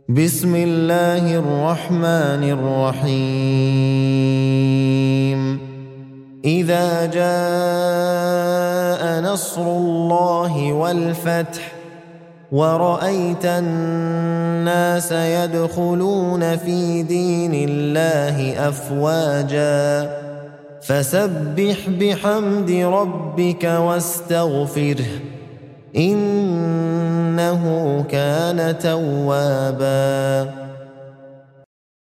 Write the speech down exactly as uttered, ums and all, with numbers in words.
بسم الله الرحمن الرحيم إذا جاء نصر الله والفتح ورأيت الناس يدخلون في دين الله أفواجا فسبح بحمد ربك واستغفره إنه كان توابا